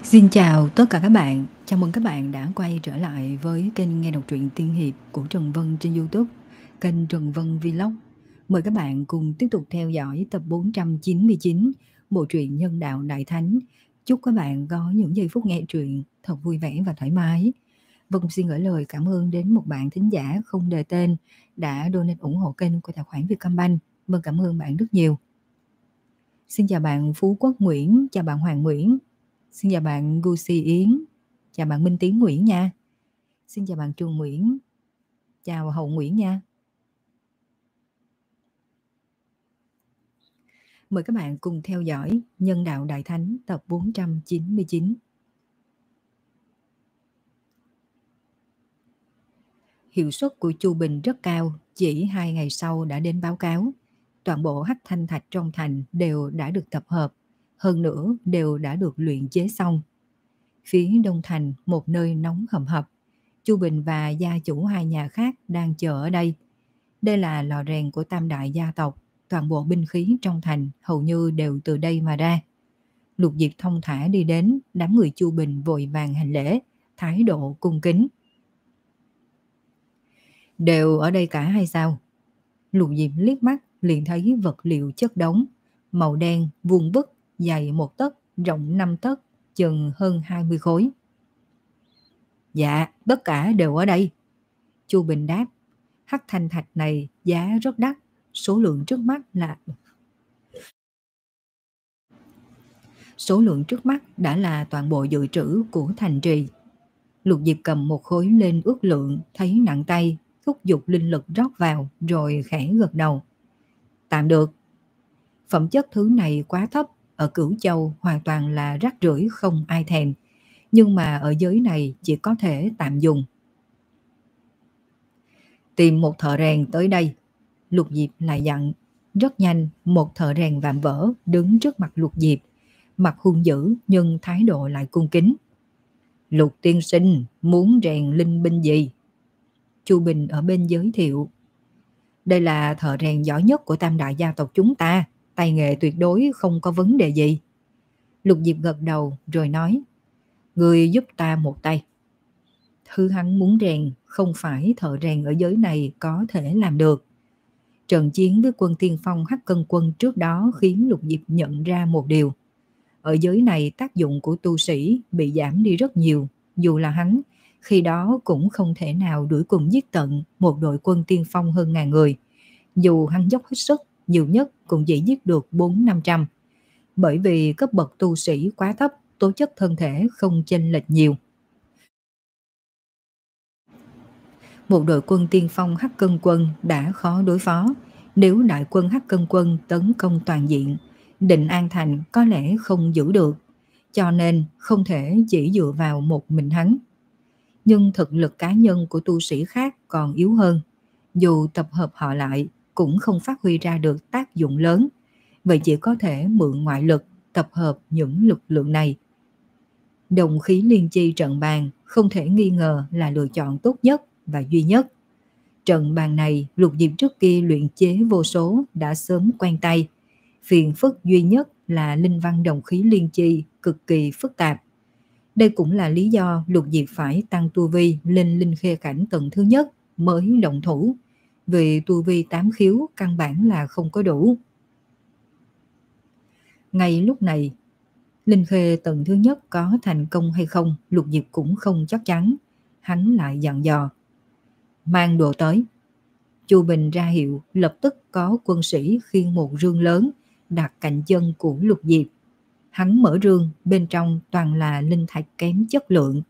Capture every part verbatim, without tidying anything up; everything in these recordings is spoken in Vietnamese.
Xin chào tất cả các bạn, chào mừng các bạn đã quay trở lại với kênh nghe đọc truyện tiên hiệp của Trần Vân trên YouTube, kênh Trần Vân Vlog. Mời các bạn cùng tiếp tục theo dõi tập bốn trăm chín mươi chín bộ truyện Nhân Đạo Đại Thánh. Chúc các bạn có những giây phút nghe truyện thật vui vẻ và thoải mái. Vân xin gửi lời cảm ơn đến một bạn thính giả không đề tên đã donate ủng hộ kênh của tài khoản Vietcombank. Vâng, cảm ơn bạn rất nhiều. Xin chào bạn Phú Quốc Nguyễn, chào bạn Hoàng Nguyễn. Xin chào bạn Gucci Yến, chào bạn Minh Tiến Nguyễn nha. Xin chào bạn Trường Nguyễn, chào Hậu Nguyễn nha. Mời các bạn cùng theo dõi Nhân Đạo Đại Thánh tập bốn trăm chín mươi chín. Hiệu suất của Chu Bình rất cao, chỉ hai ngày sau đã đến báo cáo. Toàn bộ hắc thanh thạch trong thành đều đã được tập hợp, hơn nữa đều đã được luyện chế xong. Phía đông thành, một nơi nóng hầm hập, Chu Bình và gia chủ hai nhà khác đang chờ ở đây. Đây là lò rèn của tam đại gia tộc, toàn bộ binh khí trong thành hầu như đều từ đây mà ra. Lục Diệp thông thả đi đến, đám người Chu Bình vội vàng hành lễ, thái độ cung kính. Đều ở đây cả hay sao? Lục Diệp liếc mắt liền thấy vật liệu chất đống, màu đen, vuông vức, dày một tấc, rộng năm tấc, chừng hơn hai mươi khối. Dạ, tất cả đều ở đây. Chu Bình đáp. Hắc thanh thạch này giá rất đắt, số lượng trước mắt là số lượng trước mắt đã là toàn bộ dự trữ của thành trì. Lục Diệp cầm một khối lên ước lượng, thấy nặng tay, thúc giục linh lực rót vào rồi khẽ gật đầu. Tạm được. Phẩm chất thứ này quá thấp, ở Cửu Châu hoàn toàn là rác rưởi không ai thèm, nhưng mà ở giới này chỉ có thể tạm dùng. Tìm một thợ rèn tới đây. Lục Diệp lại dặn. Rất nhanh, một thợ rèn vạm vỡ đứng trước mặt Lục Diệp, mặt hung dữ nhưng thái độ lại cung kính. Lục tiên sinh muốn rèn linh binh gì? Chu Bình ở bên giới thiệu. Đây là thợ rèn giỏi nhất của tam đại gia tộc chúng ta, tay nghề tuyệt đối không có vấn đề gì. Lục Diệp gật đầu rồi nói. Người giúp ta một tay. Thứ hắn muốn rèn không phải thợ rèn ở giới này có thể làm được. Trận chiến với quân tiên phong Hắc Cân Quân trước đó khiến Lục Diệp nhận ra một điều. Ở giới này tác dụng của tu sĩ bị giảm đi rất nhiều, dù là hắn, khi đó cũng không thể nào đuổi cùng giết tận một đội quân tiên phong hơn ngàn người. Dù hắn dốc hết sức, nhiều nhất cũng chỉ giết được bốn năm trăm. Bởi vì cấp bậc tu sĩ quá thấp, tố chất thân thể không chênh lệch nhiều. Một đội quân tiên phong Hắc Cân Quân đã khó đối phó. Nếu đại quân Hắc Cân Quân tấn công toàn diện, Định An Thành có lẽ không giữ được, cho nên không thể chỉ dựa vào một mình hắn. Nhưng thực lực cá nhân của tu sĩ khác còn yếu hơn, dù tập hợp họ lại cũng không phát huy ra được tác dụng lớn, vậy chỉ có thể mượn ngoại lực tập hợp những lực lượng này. Đồng khí liên chi trận bàn không thể nghi ngờ là lựa chọn tốt nhất và duy nhất. Trận bàn này Lục Diệp trước kia luyện chế vô số đã sớm quen tay. Phiền phức duy nhất là linh văn đồng khí liên chi cực kỳ phức tạp. Đây cũng là lý do Lục Diệp phải tăng tu vi lên linh khê cảnh tầng thứ nhất mới động thủ, vì tu vi tám khiếu căn bản là không có đủ. Ngay lúc này, linh khê tầng thứ nhất có thành công hay không Lục Diệp cũng không chắc chắn. Hắn lại dặn dò. Mang đồ tới. Chu Bình ra hiệu, lập tức có quân sĩ khiêng một rương lớn đặt cạnh chân của Lục Diệp. Hắn mở rương, bên trong toàn là linh thạch kém chất lượng.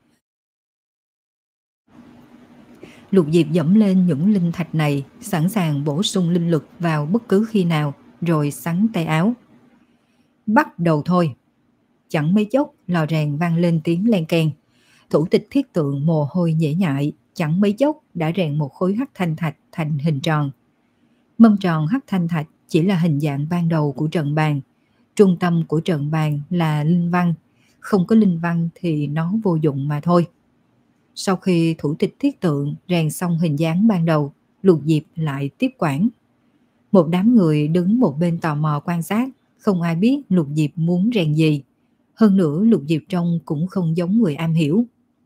Lục Diệp dẫm lên những linh thạch này, sẵn sàng bổ sung linh lực vào bất cứ khi nào, rồi xắn tay áo. Bắt đầu thôi. Chẳng mấy chốc, lò rèn vang lên tiếng len keng. Thủ tịch thiết tượng mồ hôi nhễ nhại, chẳng mấy chốc đã rèn một khối hắc thanh thạch thành hình tròn. Mâm tròn hắc thanh thạch chỉ là hình dạng ban đầu của trận bàn. Trung tâm của trận bàn là linh văn, không có linh văn thì nó vô dụng mà thôi. Sau khi thủ tịch thiết tượng rèn xong hình dáng ban đầu, Lục Diệp lại tiếp quản. Một đám người đứng một bên tò mò quan sát, không ai biết Lục Diệp muốn rèn gì. Hơn nữa Lục Diệp trông cũng không giống người am hiểu.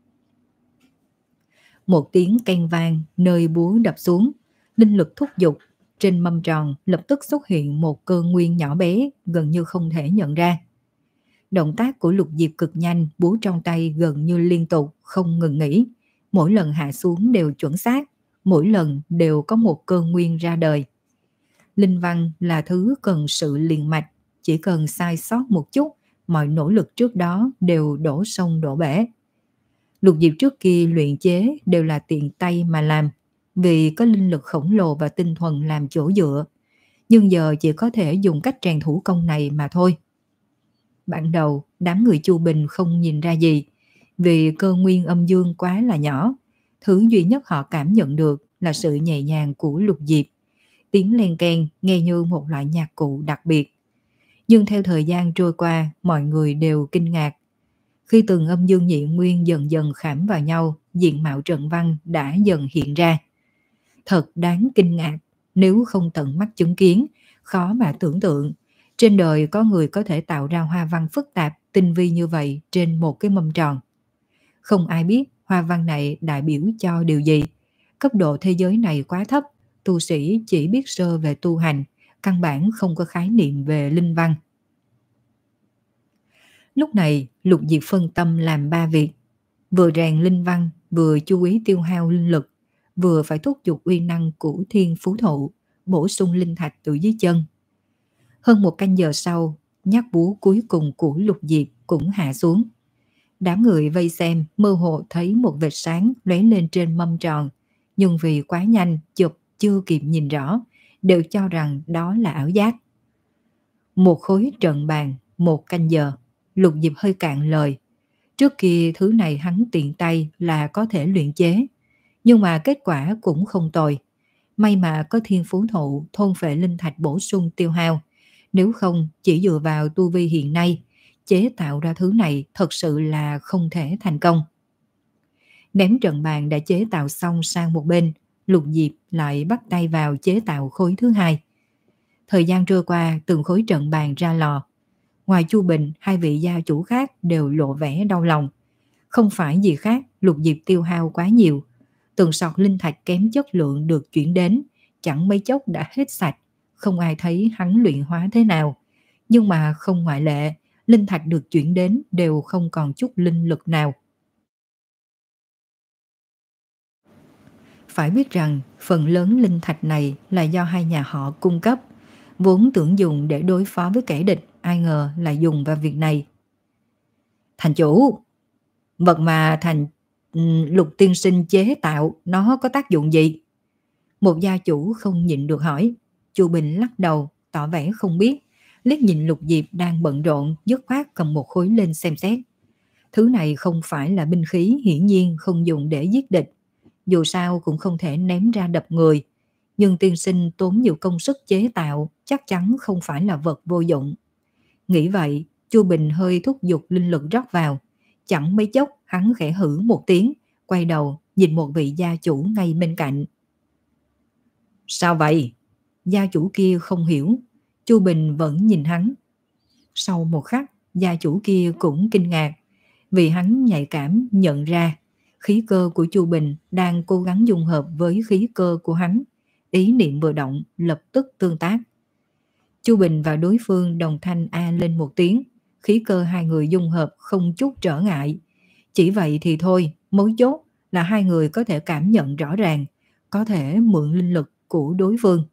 Một tiếng keng vang nơi búa đập xuống, linh lực thúc giục, trên mâm tròn lập tức xuất hiện một cơ nguyên nhỏ bé gần như không thể nhận ra. Động tác của Lục Diệp cực nhanh, búa trong tay gần như liên tục, không ngừng nghỉ. Mỗi lần hạ xuống đều chuẩn xác, mỗi lần đều có một cơ nguyên ra đời. Linh văn là thứ cần sự liền mạch, chỉ cần sai sót một chút, mọi nỗ lực trước đó đều đổ sông đổ bể. Lục Diệp trước kia luyện chế đều là tiện tay mà làm, vì có linh lực khổng lồ và tinh thuần làm chỗ dựa, nhưng giờ chỉ có thể dùng cách rèn thủ công này mà thôi. Ban đầu, đám người Chu Bình không nhìn ra gì, vì cơ nguyên âm dương quá là nhỏ. Thứ duy nhất họ cảm nhận được là sự nhẹ nhàng của Lục Diệp. Tiếng len keng nghe như một loại nhạc cụ đặc biệt. Nhưng theo thời gian trôi qua, mọi người đều kinh ngạc. Khi từng âm dương nhị nguyên dần dần khảm vào nhau, diện mạo trận văn đã dần hiện ra. Thật đáng kinh ngạc, nếu không tận mắt chứng kiến, khó mà tưởng tượng. Trên đời có người có thể tạo ra hoa văn phức tạp, tinh vi như vậy trên một cái mâm tròn. Không ai biết hoa văn này đại biểu cho điều gì. Cấp độ thế giới này quá thấp, tu sĩ chỉ biết sơ về tu hành, căn bản không có khái niệm về linh văn. Lúc này, Lục Diệp phân tâm làm ba việc. Vừa rèn linh văn, vừa chú ý tiêu hao linh lực, vừa phải thúc giục uy năng của thiên phú thụ, bổ sung linh thạch từ dưới chân. Hơn một canh giờ sau, nhát búa cuối cùng của Lục Diệp cũng hạ xuống. Đám người vây xem mơ hồ thấy một vệt sáng lóe lên trên mâm tròn, nhưng vì quá nhanh chụp chưa kịp nhìn rõ, đều cho rằng đó là ảo giác. Một khối trận bàn, một canh giờ. Lục Diệp hơi cạn lời. Trước kia thứ này hắn tiện tay là có thể luyện chế, nhưng mà kết quả cũng không tồi. May mà có thiên phú thụ thôn phệ linh thạch bổ sung tiêu hao. Nếu không, chỉ dựa vào tu vi hiện nay, chế tạo ra thứ này thật sự là không thể thành công. Ném trận bàn đã chế tạo xong sang một bên, Lục Diệp lại bắt tay vào chế tạo khối thứ hai. Thời gian trôi qua, từng khối trận bàn ra lò. Ngoài Chu Bình, hai vị gia chủ khác đều lộ vẻ đau lòng. Không phải gì khác, Lục Diệp tiêu hao quá nhiều. Từng sọt linh thạch kém chất lượng được chuyển đến, chẳng mấy chốc đã hết sạch. Không ai thấy hắn luyện hóa thế nào. Nhưng mà không ngoại lệ, linh thạch được chuyển đến đều không còn chút linh lực nào. Phải biết rằng, phần lớn linh thạch này là do hai nhà họ cung cấp, vốn tưởng dùng để đối phó với kẻ địch, ai ngờ là dùng vào việc này. Thành chủ, vật mà thành Lục tiên sinh chế tạo nó có tác dụng gì? Một gia chủ không nhịn được hỏi. Chu Bình lắc đầu, tỏ vẻ không biết, liếc nhìn Lục Diệp đang bận rộn, dứt khoát cầm một khối lên xem xét. Thứ này không phải là binh khí, hiển nhiên không dùng để giết địch. Dù sao cũng không thể ném ra đập người. Nhưng tiên sinh tốn nhiều công sức chế tạo, chắc chắn không phải là vật vô dụng. Nghĩ vậy, Chu Bình hơi thúc giục linh lực rót vào. Chẳng mấy chốc hắn khẽ hử một tiếng, quay đầu nhìn một vị gia chủ ngay bên cạnh. Sao vậy? Gia chủ kia không hiểu. Chu Bình vẫn nhìn hắn. Sau một khắc, gia chủ kia cũng kinh ngạc, vì hắn nhạy cảm nhận ra khí cơ của Chu Bình đang cố gắng dung hợp với khí cơ của hắn. Ý niệm vừa động, lập tức tương tác. Chu Bình và đối phương đồng thanh a lên một tiếng, khí cơ hai người dung hợp không chút trở ngại. Chỉ vậy thì thôi, mấu chốt là hai người có thể cảm nhận rõ ràng, có thể mượn linh lực của đối phương.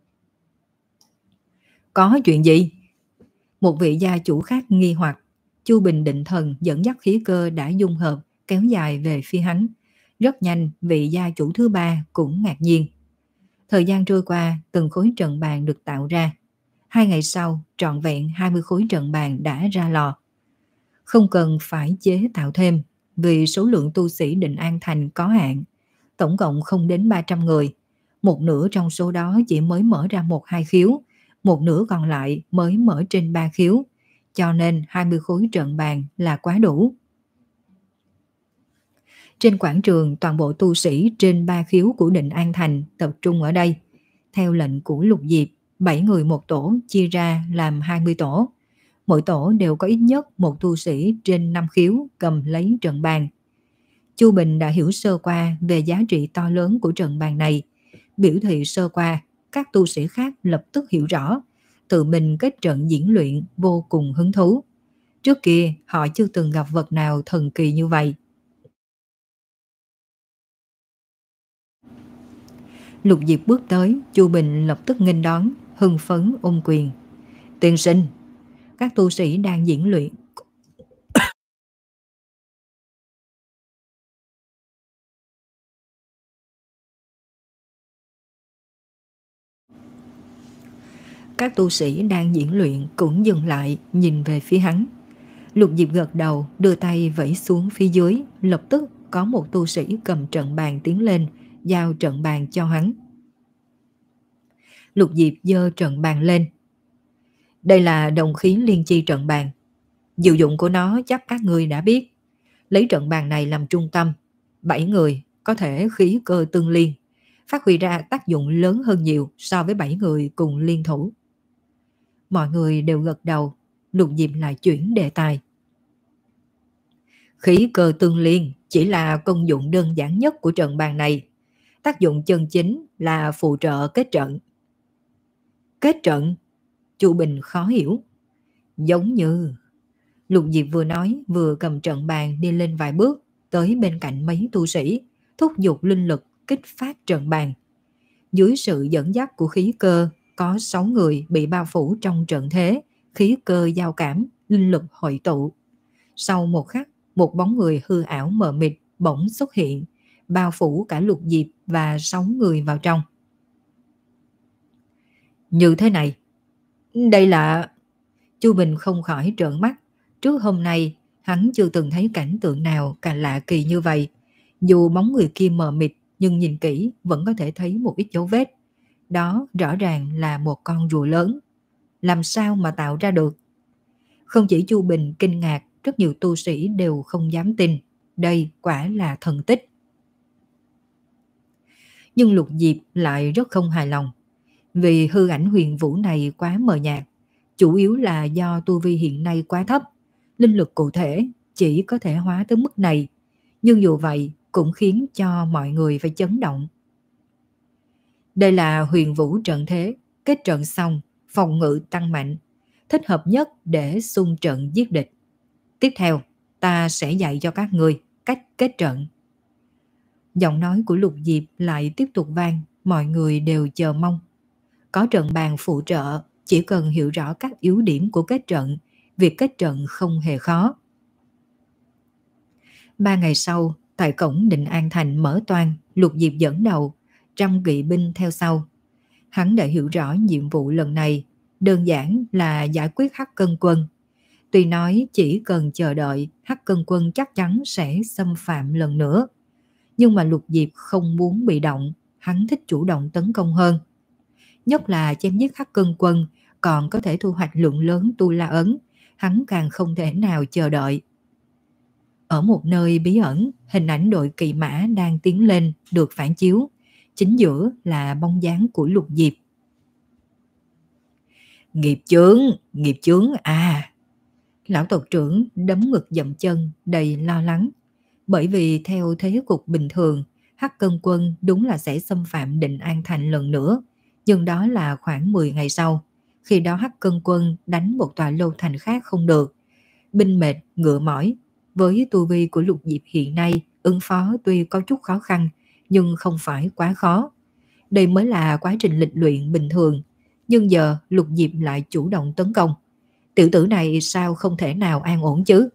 Có chuyện gì? Một vị gia chủ khác nghi hoặc. Chu Bình định thần dẫn dắt khí cơ đã dung hợp kéo dài về phía hắn. Rất nhanh, vị gia chủ thứ ba cũng ngạc nhiên. Thời gian trôi qua, từng khối trận bàn được tạo ra. Hai ngày sau, trọn vẹn hai mươi khối trận bàn đã ra lò. Không cần phải chế tạo thêm, vì số lượng tu sĩ Định An Thành có hạn. Tổng cộng không đến ba trăm người. Một nửa trong số đó chỉ mới mở ra một hai khiếu, một nửa còn lại mới mở trên ba khiếu. Cho nên hai mươi khối trận bàn là quá đủ. Trên quảng trường, toàn bộ tu sĩ trên ba khiếu của Định An Thành tập trung ở đây. Theo lệnh của Lục Diệp, bảy người một tổ chia ra làm hai mươi tổ. Mỗi tổ đều có ít nhất một tu sĩ trên năm khiếu cầm lấy trận bàn. Chu Bình đã hiểu sơ qua về giá trị to lớn của trận bàn này. Biểu thị sơ qua, các tu sĩ khác lập tức hiểu rõ, tự mình kết trận diễn luyện vô cùng hứng thú. Trước kia họ chưa từng gặp vật nào thần kỳ như vậy. Lục Diệp bước tới, Chu Bình lập tức nghênh đón, hưng phấn ôm quyền. Tiên sinh, các tu sĩ đang diễn luyện. Các tu sĩ đang diễn luyện cũng dừng lại nhìn về phía hắn. Lục Diệp gật đầu, đưa tay vẫy xuống phía dưới, lập tức có một tu sĩ cầm trận bàn tiến lên, giao trận bàn cho hắn. Lục Diệp giơ trận bàn lên. Đây là đồng khí liên chi trận bàn. Diệu dụng của nó chắc các ngươi đã biết. Lấy trận bàn này làm trung tâm, bảy người có thể khí cơ tương liên, phát huy ra tác dụng lớn hơn nhiều so với bảy người cùng liên thủ. Mọi người đều gật đầu. Lục Diệp lại chuyển đề tài. Khí cơ tương liên chỉ là công dụng đơn giản nhất của trận bàn này. Tác dụng chân chính là phụ trợ kết trận. Kết trận? Chu Bình khó hiểu. Giống như... Lục Diệp vừa nói vừa cầm trận bàn đi lên vài bước tới bên cạnh mấy tu sĩ, thúc giục linh lực kích phát trận bàn. Dưới sự dẫn dắt của khí cơ, có sáu người bị bao phủ trong trận thế, khí cơ giao cảm, linh lực hội tụ. Sau một khắc, một bóng người hư ảo mờ mịt bỗng xuất hiện, bao phủ cả Lục Diệp và sáu người vào trong. Như thế này, đây là... Chu Bình không khỏi trợn mắt. Trước hôm nay, hắn chưa từng thấy cảnh tượng nào càng lạ kỳ như vậy. Dù bóng người kia mờ mịt, nhưng nhìn kỹ vẫn có thể thấy một ít dấu vết. Đó rõ ràng là một con rùa lớn. Làm sao mà tạo ra được? Không chỉ Chu Bình kinh ngạc, rất nhiều tu sĩ đều không dám tin. Đây quả là thần tích. Nhưng Lục Diệp lại rất không hài lòng. Vì hư ảnh huyền vũ này quá mờ nhạt. Chủ yếu là do tu vi hiện nay quá thấp. Linh lực cụ thể chỉ có thể hóa tới mức này. Nhưng dù vậy cũng khiến cho mọi người phải chấn động. Đây là huyền vũ trận thế. Kết trận xong, phòng ngự tăng mạnh. Thích hợp nhất để xung trận giết địch. Tiếp theo, ta sẽ dạy cho các người cách kết trận. Giọng nói của Lục Diệp lại tiếp tục vang. Mọi người đều chờ mong. Có trận bàn phụ trợ, chỉ cần hiểu rõ các yếu điểm của kết trận, việc kết trận không hề khó. Ba ngày sau, tại cổng Định An Thành mở toang, Lục Diệp dẫn đầu, trăm kỵ binh theo sau. Hắn đã hiểu rõ nhiệm vụ lần này, đơn giản là giải quyết Hắc Cân Quân. Tuy nói chỉ cần chờ đợi, Hắc Cân Quân chắc chắn sẽ xâm phạm lần nữa. Nhưng mà Lục Diệp không muốn bị động, hắn thích chủ động tấn công hơn. Nhất là chém giết Hắc Cân Quân, còn có thể thu hoạch lượng lớn tu la ấn, hắn càng không thể nào chờ đợi. Ở một nơi bí ẩn, hình ảnh đội kỵ mã đang tiến lên được phản chiếu, chính giữa là bóng dáng của Lục Diệp. Nghiệp chướng, nghiệp chướng à! Lão tộc trưởng đấm ngực dậm chân đầy lo lắng, bởi vì theo thế cục bình thường, Hắc Cân Quân đúng là sẽ xâm phạm Định An Thành lần nữa, nhưng đó là khoảng mười ngày sau. Khi đó Hắc Cân Quân đánh một tòa lâu thành khác không được. Binh mệt, ngựa mỏi. Với tu vi của Lục Diệp hiện nay, ứng phó tuy có chút khó khăn, nhưng không phải quá khó. Đây mới là quá trình lịch luyện bình thường. Nhưng giờ Lục Diệp lại chủ động tấn công. Tiểu tử này sao không thể nào an ổn chứ?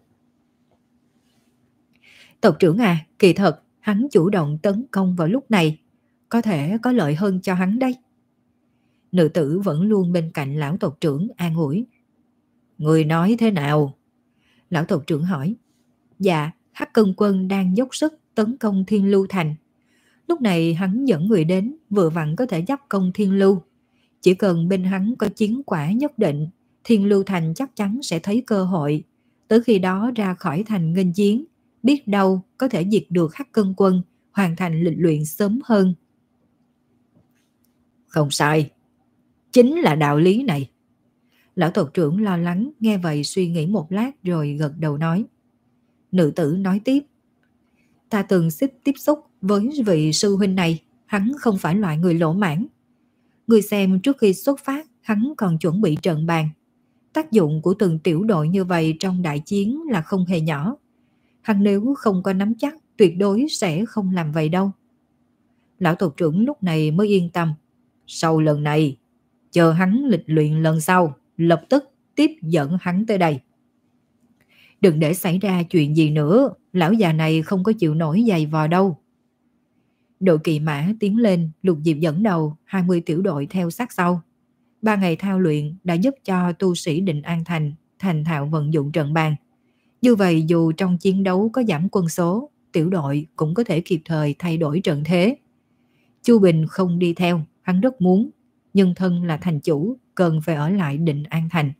Tộc trưởng à, kỳ thật, hắn chủ động tấn công vào lúc này. Có thể có lợi hơn cho hắn đây. Nữ tử vẫn luôn bên cạnh lão tộc trưởng an ủi. Người nói thế nào? Lão tộc trưởng hỏi. Dạ, Hắc Cân Quân đang dốc sức tấn công Thiên Lưu Thành. Lúc này hắn dẫn người đến, vừa vặn có thể giáp công Thiên Lưu. Chỉ cần bên hắn có chiến quả nhất định, Thiên Lưu Thành chắc chắn sẽ thấy cơ hội. Tới khi đó ra khỏi thành nghênh chiến, biết đâu có thể diệt được Hắc Cân Quân, hoàn thành lịch luyện sớm hơn. Không sai, chính là đạo lý này. Lão tộc trưởng lo lắng nghe vậy suy nghĩ một lát rồi gật đầu nói. Nữ tử nói tiếp. Ta từng xích tiếp xúc với vị sư huynh này, hắn không phải loại người lỗ mãn. Người xem trước khi xuất phát, hắn còn chuẩn bị trận bàn. Tác dụng của từng tiểu đội như vậy trong đại chiến là không hề nhỏ. Hắn nếu không có nắm chắc, tuyệt đối sẽ không làm vậy đâu. Lão tộc trưởng lúc này mới yên tâm. Sau lần này, chờ hắn lịch luyện lần sau, lập tức tiếp dẫn hắn tới đây. Đừng để xảy ra chuyện gì nữa, lão già này không có chịu nổi giày vò đâu. Đội kỵ mã tiến lên, Lục Diệp dẫn đầu, hai mươi tiểu đội theo sát sau. Ba ngày thao luyện đã giúp cho tu sĩ Định An Thành thành thạo vận dụng trận bàn. Như vậy dù trong chiến đấu có giảm quân số, tiểu đội cũng có thể kịp thời thay đổi trận thế. Chu Bình không đi theo, hắn rất muốn, nhưng thân là thành chủ, cần phải ở lại Định An Thành.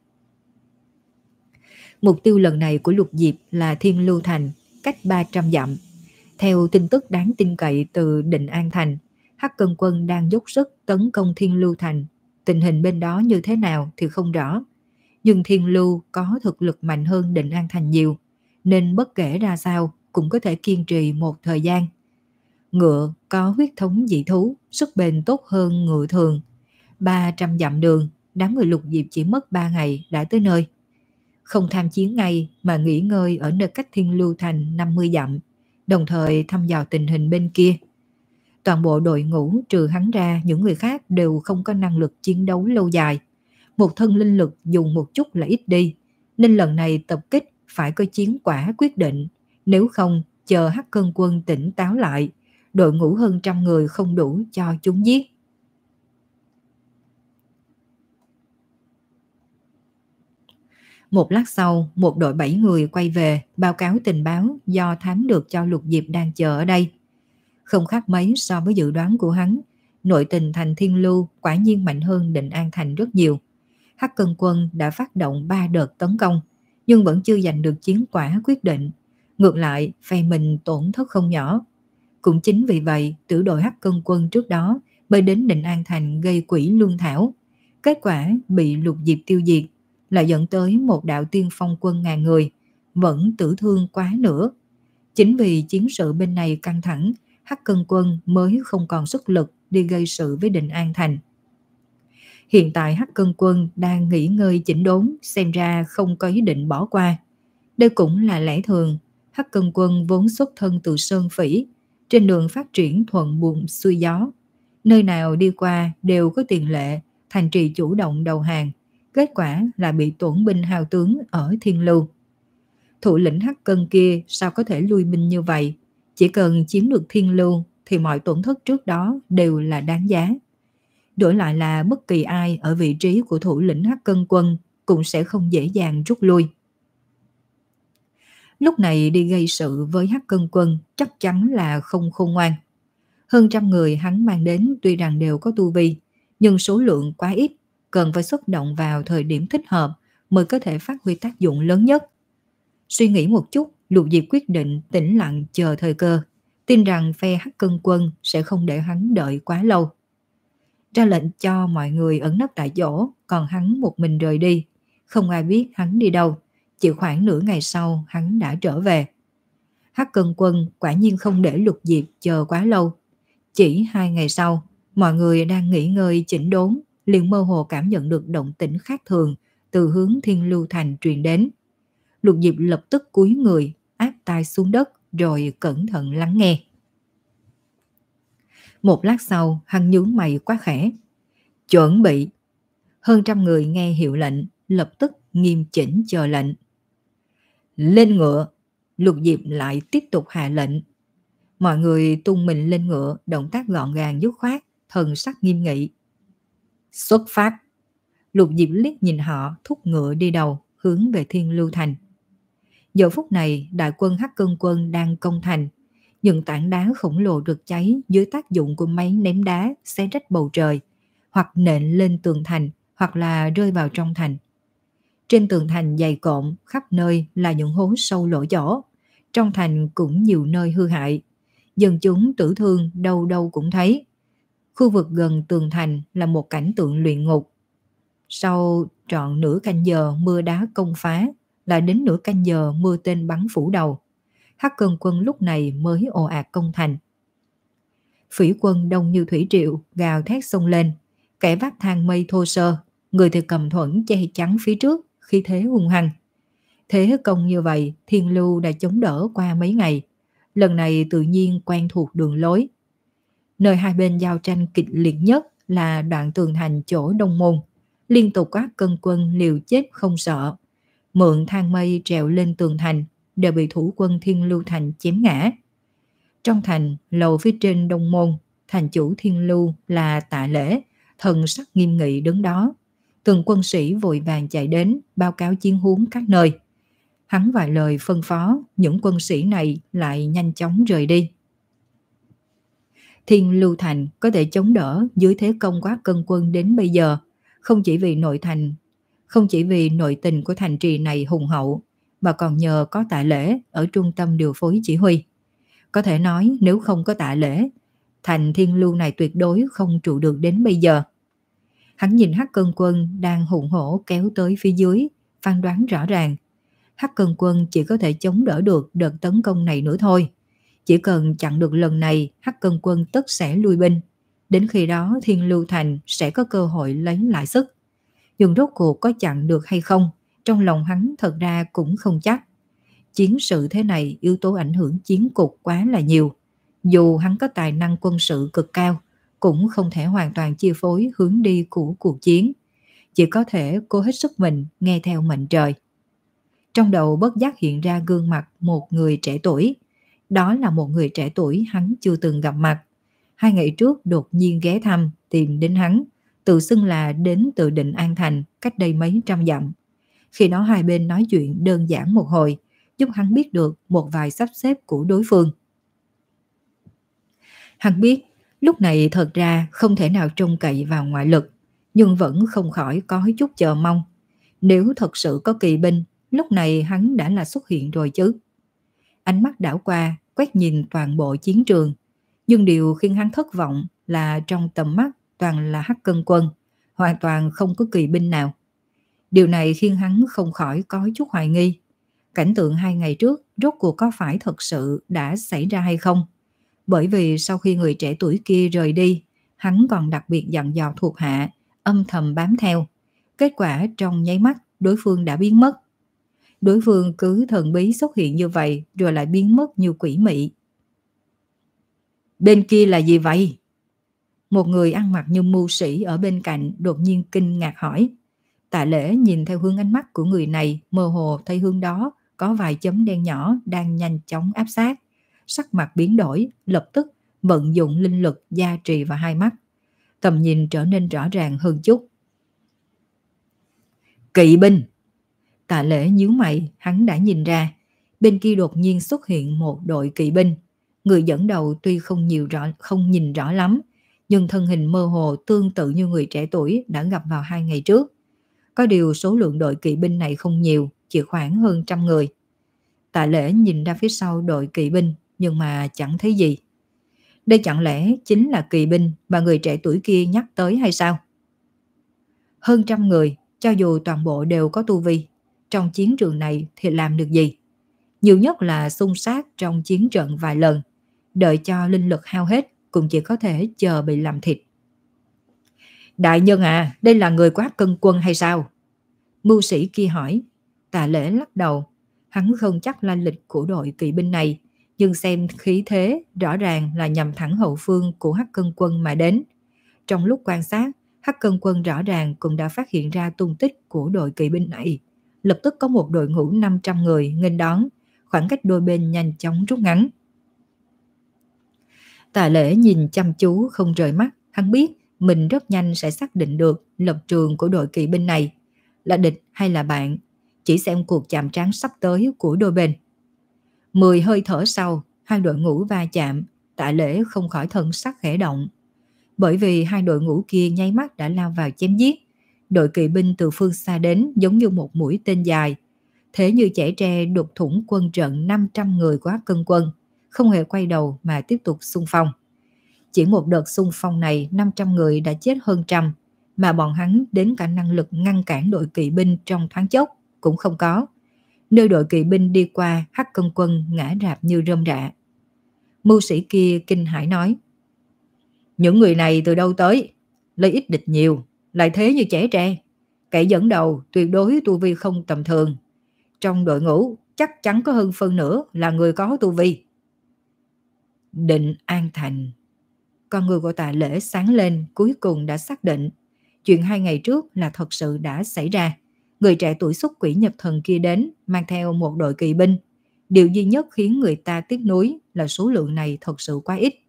Mục tiêu lần này của Lục Diệp là Thiên Lưu Thành, cách ba trăm dặm. Theo tin tức đáng tin cậy từ Định An Thành, Hắc Cân Quân đang dốc sức tấn công Thiên Lưu Thành. Tình hình bên đó như thế nào thì không rõ. Nhưng Thiên Lưu có thực lực mạnh hơn Định An Thành nhiều, nên bất kể ra sao cũng có thể kiên trì một thời gian. Ngựa có huyết thống dị thú, sức bền tốt hơn ngựa thường. ba trăm dặm đường, đám người Lục Diệp chỉ mất ba ngày đã tới nơi. Không tham chiến ngay mà nghỉ ngơi ở nơi cách Thiên Lưu Thành năm mươi dặm, đồng thời thăm dò tình hình bên kia. Toàn bộ đội ngũ trừ hắn ra, những người khác đều không có năng lực chiến đấu lâu dài. Một thân linh lực dùng một chút là ít đi, nên lần này tập kích phải có chiến quả quyết định. Nếu không, chờ Hắc Cân Quân tỉnh táo lại, đội ngũ hơn trăm người không đủ cho chúng giết. Một lát sau, một đội bảy người quay về báo cáo tình báo do thám được cho Lục Diệp đang chờ ở đây. Không khác mấy so với dự đoán của hắn, nội tình thành Thiên Lưu quả nhiên mạnh hơn Định An Thành rất nhiều. Hắc Cân Quân đã phát động ba đợt tấn công, nhưng vẫn chưa giành được chiến quả quyết định. Ngược lại, phe mình tổn thất không nhỏ. Cũng chính vì vậy, tiểu đội Hắc Cân Quân trước đó mới đến Định An Thành gây quỷ lương thảo. Kết quả bị Lục Diệp tiêu diệt, lại dẫn tới một đạo tiên phong quân ngàn người, vẫn tử thương quá nữa. Chính vì chiến sự bên này căng thẳng, Hắc Cân Quân mới không còn sức lực đi gây sự với Định An Thành. Hiện tại Hắc Cân Quân đang nghỉ ngơi chỉnh đốn, xem ra không có ý định bỏ qua. Đây cũng là lẽ thường. Hắc Cân Quân vốn xuất thân từ Sơn Phỉ, trên đường phát triển thuận buồm xuôi gió. Nơi nào đi qua đều có tiền lệ, thành trì chủ động đầu hàng. Kết quả là bị tổn binh hao tướng ở Thiên Lưu. Thủ lĩnh Hắc Cân kia sao có thể lui binh như vậy? Chỉ cần chiếm được Thiên Lưu thì mọi tổn thất trước đó đều là đáng giá. Đổi lại là bất kỳ ai ở vị trí của thủ lĩnh Hắc Cân Quân cũng sẽ không dễ dàng rút lui. Lúc này đi gây sự với Hắc Cân Quân chắc chắn là không khôn ngoan. Hơn trăm người hắn mang đến tuy rằng đều có tu vi, nhưng số lượng quá ít, cần phải xuất động vào thời điểm thích hợp mới có thể phát huy tác dụng lớn nhất. Suy nghĩ một chút, Lục Diệp quyết định tĩnh lặng chờ thời cơ, tin rằng phe Hắc Cân Quân sẽ không để hắn đợi quá lâu. Ra lệnh cho mọi người ẩn nấp tại chỗ, còn hắn một mình rời đi. Không ai biết hắn đi đâu, chỉ khoảng nửa ngày sau hắn đã trở về. Hắc Cân Quân quả nhiên không để Lục Diệp chờ quá lâu. Chỉ hai ngày sau, mọi người đang nghỉ ngơi chỉnh đốn, liền mơ hồ cảm nhận được động tĩnh khác thường từ hướng Thiên Lưu Thành truyền đến. Lục Diệp lập tức cúi người, áp tai xuống đất rồi cẩn thận lắng nghe. Một lát sau, hắn nhướng mày quá khẽ. Chuẩn bị. Hơn trăm người nghe hiệu lệnh, lập tức nghiêm chỉnh chờ lệnh. Lên ngựa. Lục Diệp lại tiếp tục hạ lệnh. Mọi người tung mình lên ngựa, động tác gọn gàng dứt khoát, thần sắc nghiêm nghị. Xuất phát. Lục Diệp liếc nhìn họ, thúc ngựa đi đầu, hướng về Thiên Lưu Thành. Giờ phút này, đại quân Hắc Cân Quân đang công thành. Những tảng đá khổng lồ rực cháy dưới tác dụng của máy ném đá xé rách bầu trời, hoặc nện lên tường thành, hoặc là rơi vào trong thành. Trên tường thành dày cộm, khắp nơi là những hố sâu lỗ chỗ. Trong thành cũng nhiều nơi hư hại. Dân chúng tử thương đâu đâu cũng thấy. Khu vực gần tường thành là một cảnh tượng luyện ngục. Sau trọn nửa canh giờ mưa đá công phá, lại đến nửa canh giờ mưa tên bắn phủ đầu, Hắc Cân Quân lúc này mới ồ ạt công thành. Phỉ quân đông như thủy triều gào thét xông lên, kẻ vác thang mây thô sơ, người thì cầm thuẫn che chắn phía trước, khí thế hung hăng. Thế công như vậy, Thiên Lưu đã chống đỡ qua mấy ngày, lần này tự nhiên quen thuộc đường lối. Nơi hai bên giao tranh kịch liệt nhất là đoạn tường thành chỗ Đông Môn, liên tục các cân quân liều chết không sợ, mượn thang mây trèo lên tường thành, đều bị thủ quân Thiên Lưu Thành chém ngã. Trong thành, lầu phía trên Đông Môn, thành chủ Thiên Lưu là Tạ Lễ, thần sắc nghiêm nghị đứng đó. Từng quân sĩ vội vàng chạy đến báo cáo chiến huống các nơi. Hắn vài lời phân phó, những quân sĩ này lại nhanh chóng rời đi. Thiên Lưu Thành có thể chống đỡ dưới thế công quá cân quân đến bây giờ, không chỉ vì nội thành, không chỉ vì nội tình của thành trì này hùng hậu, mà còn nhờ có Tạ Lễ ở trung tâm điều phối chỉ huy. Có thể nói nếu không có Tạ Lễ, thành Thiên Lưu này tuyệt đối không trụ được đến bây giờ. Hắn nhìn Hắc Cân Quân đang hùng hổ kéo tới phía dưới, phán đoán rõ ràng. Hắc Cân Quân chỉ có thể chống đỡ được đợt tấn công này nữa thôi. Chỉ cần chặn được lần này, Hắc Cân Quân tất sẽ lui binh. Đến khi đó Thiên Lưu Thành sẽ có cơ hội lấy lại sức. Nhưng rốt cuộc có chặn được hay không, trong lòng hắn thật ra cũng không chắc. Chiến sự thế này yếu tố ảnh hưởng chiến cục quá là nhiều. Dù hắn có tài năng quân sự cực cao, cũng không thể hoàn toàn chi phối hướng đi của cuộc chiến. Chỉ có thể cố hết sức mình nghe theo mệnh trời. Trong đầu bất giác hiện ra gương mặt một người trẻ tuổi. Đó là một người trẻ tuổi hắn chưa từng gặp mặt. Hai ngày trước đột nhiên ghé thăm tìm đến hắn, tự xưng là đến từ Định An Thành cách đây mấy trăm dặm. Khi đó hai bên nói chuyện đơn giản một hồi, giúp hắn biết được một vài sắp xếp của đối phương. Hắn biết lúc này thật ra không thể nào trông cậy vào ngoại lực, nhưng vẫn không khỏi có chút chờ mong. Nếu thật sự có kỳ binh, lúc này hắn đã là xuất hiện rồi chứ. Ánh mắt đảo qua, quét nhìn toàn bộ chiến trường, nhưng điều khiến hắn thất vọng là trong tầm mắt toàn là Hắc Cân Quân, hoàn toàn không có kỳ binh nào. Điều này khiến hắn không khỏi có chút hoài nghi. Cảnh tượng hai ngày trước rốt cuộc có phải thật sự đã xảy ra hay không? Bởi vì sau khi người trẻ tuổi kia rời đi, hắn còn đặc biệt dặn dò thuộc hạ, âm thầm bám theo. Kết quả trong nháy mắt đối phương đã biến mất. Đối phương cứ thần bí xuất hiện như vậy rồi lại biến mất như quỷ mị. Bên kia là gì vậy? Một người ăn mặc như mưu sĩ ở bên cạnh đột nhiên kinh ngạc hỏi. Tạ Lễ nhìn theo hướng ánh mắt của người này, mơ hồ thấy hướng đó có vài chấm đen nhỏ đang nhanh chóng áp sát. Sắc mặt biến đổi, lập tức vận dụng linh lực gia trì vào hai mắt. Tầm nhìn trở nên rõ ràng hơn chút. Kỵ binh! Tạ Lễ nhíu mày, hắn đã nhìn ra. Bên kia đột nhiên xuất hiện một đội kỵ binh. Người dẫn đầu tuy không nhiều rõ, không nhìn rõ lắm, nhưng thân hình mơ hồ tương tự như người trẻ tuổi đã gặp vào hai ngày trước. Có điều số lượng đội kỵ binh này không nhiều, chỉ khoảng hơn trăm người. Tạ Lễ nhìn ra phía sau đội kỵ binh, nhưng mà chẳng thấy gì. Đây chẳng lẽ chính là kỵ binh mà người trẻ tuổi kia nhắc tới hay sao? Hơn trăm người, cho dù toàn bộ đều có tu vi, trong chiến trường này thì làm được gì? Nhiều nhất là xung sát trong chiến trận vài lần, đợi cho linh lực hao hết cũng chỉ có thể chờ bị làm thịt. Đại nhân à, đây là người Quát Cân Quân hay sao? Mưu sĩ kia hỏi. Tạ Lễ lắc đầu. Hắn không chắc lai lịch của đội kỵ binh này, nhưng xem khí thế rõ ràng là nhằm thẳng hậu phương của Hắc Cân Quân mà đến. Trong lúc quan sát, Hắc Cân Quân rõ ràng cũng đã phát hiện ra tung tích của đội kỵ binh này. Lập tức có một đội ngũ năm trăm người nghênh đón, khoảng cách đôi bên nhanh chóng rút ngắn. Tạ Lễ nhìn chăm chú không rời mắt, hắn biết mình rất nhanh sẽ xác định được lập trường của đội kỵ binh này, là địch hay là bạn, chỉ xem cuộc chạm trán sắp tới của đôi bên. Mười hơi thở sau, hai đội ngũ va chạm, Tạ Lễ không khỏi thần sắc khẽ động. Bởi vì hai đội ngũ kia nháy mắt đã lao vào chém giết. Đội kỵ binh từ phương xa đến giống như một mũi tên dài, thế như chẻ tre đục thủng quân trận năm trăm người của Hắc Cân Quân, không hề quay đầu mà tiếp tục xung phong. Chỉ một đợt xung phong này năm trăm người đã chết hơn trăm, mà bọn hắn đến cả năng lực ngăn cản đội kỵ binh trong thoáng chốc cũng không có. Nơi đội kỵ binh đi qua, Hắc Cân Quân ngã rạp như rơm rạ. Mưu sĩ kia kinh hãi nói: những người này từ đâu tới? Lấy ít địch nhiều, lại thế như trẻ tre. Kẻ dẫn đầu tuyệt đối tu vi không tầm thường. Trong đội ngũ chắc chắn có hơn phân nửa là người có tu vi. Định An Thành. Con người của Tạ Lễ sáng lên, cuối cùng đã xác định chuyện hai ngày trước là thật sự đã xảy ra. Người trẻ tuổi xuất quỷ nhập thần kia đến mang theo một đội kỵ binh. Điều duy nhất khiến người ta tiếc nuối là số lượng này thật sự quá ít.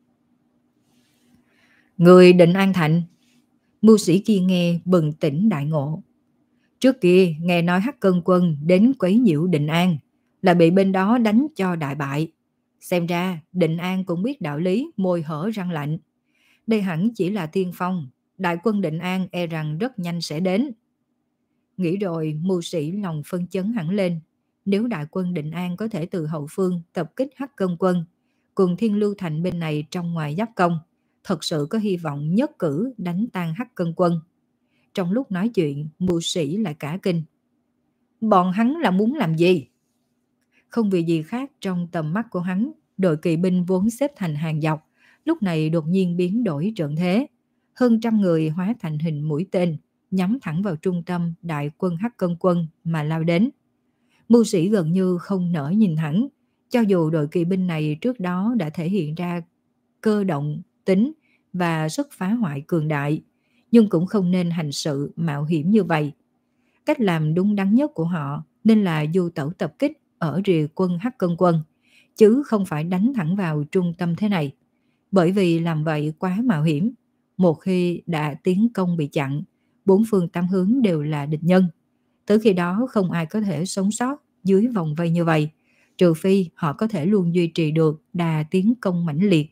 Người Định An Thành. Mưu sĩ kia nghe bừng tỉnh đại ngộ. Trước kia nghe nói Hắc Cân Quân đến quấy nhiễu Định An, là bị bên đó đánh cho đại bại. Xem ra Định An cũng biết đạo lý môi hở răng lạnh. Đây hẳn chỉ là tiên phong, đại quân Định An e rằng rất nhanh sẽ đến. Nghĩ rồi mưu sĩ lòng phân chấn hẳn lên. Nếu đại quân Định An có thể từ hậu phương tập kích Hắc Cân Quân, cùng Thiên Lưu Thành bên này trong ngoài giáp công, thật sự có hy vọng nhất cử đánh tan Hắc Cân Quân. Trong lúc nói chuyện, mưu sĩ lại cả kinh. Bọn hắn là muốn làm gì? Không vì gì khác, trong tầm mắt của hắn, đội kỵ binh vốn xếp thành hàng dọc, lúc này đột nhiên biến đổi trận thế. Hơn trăm người hóa thành hình mũi tên, nhắm thẳng vào trung tâm đại quân Hắc Cân Quân mà lao đến. Mưu sĩ gần như không nỡ nhìn thẳng, cho dù đội kỵ binh này trước đó đã thể hiện ra cơ động, tính và sức phá hoại cường đại, nhưng cũng không nên hành sự mạo hiểm như vậy. Cách làm đúng đắn nhất của họ nên là du tẩu tập kích ở rìa quân Hắc Cân Quân, chứ không phải đánh thẳng vào trung tâm thế này. Bởi vì làm vậy quá mạo hiểm. Một khi đã tiến công bị chặn, bốn phương tám hướng đều là địch nhân. Tới khi đó không ai có thể sống sót dưới vòng vây như vậy, trừ phi họ có thể luôn duy trì được đà tiến công mãnh liệt.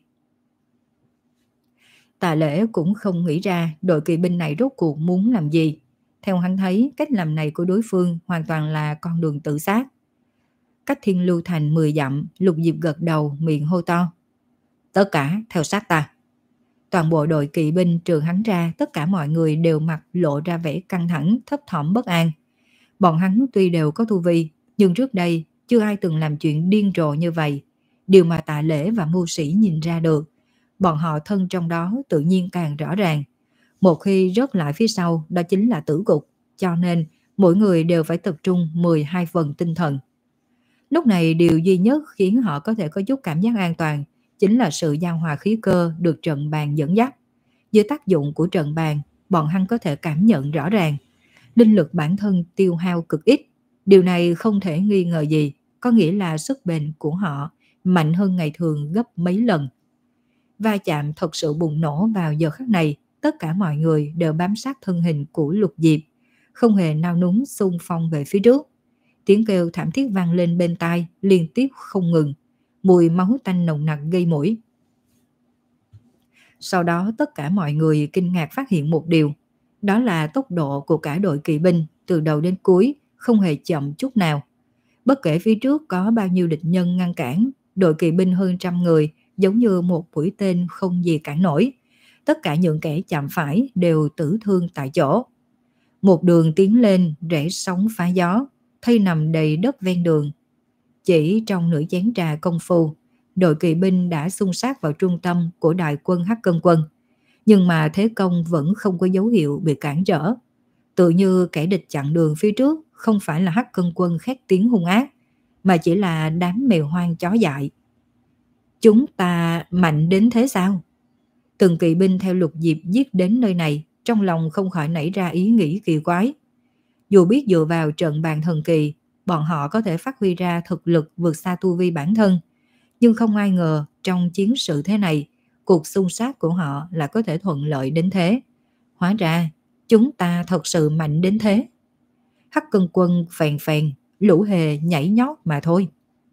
Tạ Lễ cũng không nghĩ ra đội kỵ binh này rốt cuộc muốn làm gì. Theo hắn thấy, cách làm này của đối phương hoàn toàn là con đường tự sát. Cách Thiên Lưu Thành mười dặm, Lục Diệp gật đầu, miệng hô to: tất cả theo sát ta. Toàn bộ đội kỵ binh trừ hắn ra, tất cả mọi người đều mặt lộ ra vẻ căng thẳng, thấp thỏm bất an. Bọn hắn tuy đều có tu vi, nhưng trước đây chưa ai từng làm chuyện điên rồ như vậy. Điều mà Tạ Lễ và mưu sĩ nhìn ra được, bọn họ thân trong đó tự nhiên càng rõ ràng. Một khi rớt lại phía sau, đó chính là tử cục, cho nên mỗi người đều phải tập trung mười hai phần tinh thần. Lúc này điều duy nhất khiến họ có thể có chút cảm giác an toàn chính là sự giao hòa khí cơ được trận bàn dẫn dắt. Dưới tác dụng của trận bàn, bọn hắn có thể cảm nhận rõ ràng linh lực bản thân tiêu hao cực ít. Điều này không thể nghi ngờ gì, có nghĩa là sức bền của họ mạnh hơn ngày thường gấp mấy lần. Va chạm thật sự bùng nổ vào giờ khắc này, tất cả mọi người đều bám sát thân hình của Lục Diệp, không hề nao núng xung phong về phía trước. Tiếng kêu thảm thiết vang lên bên tai liên tiếp không ngừng, mùi máu tanh nồng nặc gây mũi. Sau đó tất cả mọi người kinh ngạc phát hiện một điều, đó là tốc độ của cả đội kỵ binh từ đầu đến cuối không hề chậm chút nào. Bất kể phía trước có bao nhiêu địch nhân ngăn cản, đội kỵ binh hơn trăm người giống như một mũi tên không gì cản nổi. Tất cả những kẻ chạm phải đều tử thương tại chỗ. Một đường tiến lên rẽ sóng phá gió, thây nằm đầy đất ven đường. Chỉ trong nửa chén trà công phu, đội kỵ binh đã xung sát vào trung tâm của đại quân Hắc Cân Quân. Nhưng mà thế công vẫn không có dấu hiệu bị cản trở. Tự như kẻ địch chặn đường phía trước không phải là Hắc Cân Quân khét tiếng hung ác, mà chỉ là đám mèo hoang chó dại. Chúng ta mạnh đến thế sao? Từng kỵ binh theo Lục Diệp giết đến nơi này, trong lòng không khỏi nảy ra ý nghĩ kỳ quái. Dù biết dựa vào trận bàn thần kỳ, bọn họ có thể phát huy ra thực lực vượt xa tu vi bản thân, nhưng không ai ngờ trong chiến sự thế này, cuộc xung sát của họ là có thể thuận lợi đến thế. Hóa ra, chúng ta thật sự mạnh đến thế. Hắc Cân Quân phèn phèn, lũ hề nhảy nhót mà thôi.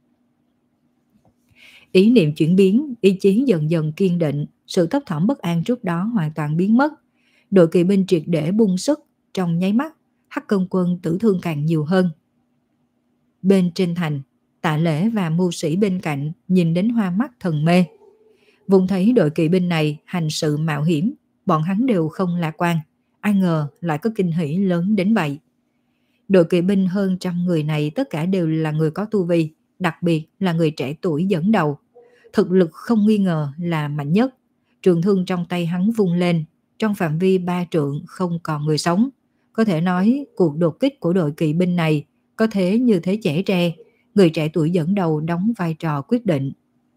Ý niệm chuyển biến, ý chí dần dần kiên định, sự thấp thỏm bất an trước đó hoàn toàn biến mất. Đội kỵ binh triệt để bung sức, trong nháy mắt, Hắc Cân Quân tử thương càng nhiều hơn. Bên trên thành, Tạ Lễ và mưu sĩ bên cạnh nhìn đến hoa mắt thần mê. Vùng thấy đội kỵ binh này hành sự mạo hiểm, bọn hắn đều không lạc quan, ai ngờ lại có kinh hỉ lớn đến vậy. Đội kỵ binh hơn trăm người này tất cả đều là người có tu vi, đặc biệt là người trẻ tuổi dẫn đầu. Thực lực không nghi ngờ là mạnh nhất. Trường thương trong tay hắn vung lên, trong phạm vi ba trượng không còn người sống. Có thể nói cuộc đột kích của đội kỵ binh này có thế như thế chẻ tre, người trẻ tuổi dẫn đầu đóng vai trò quyết định.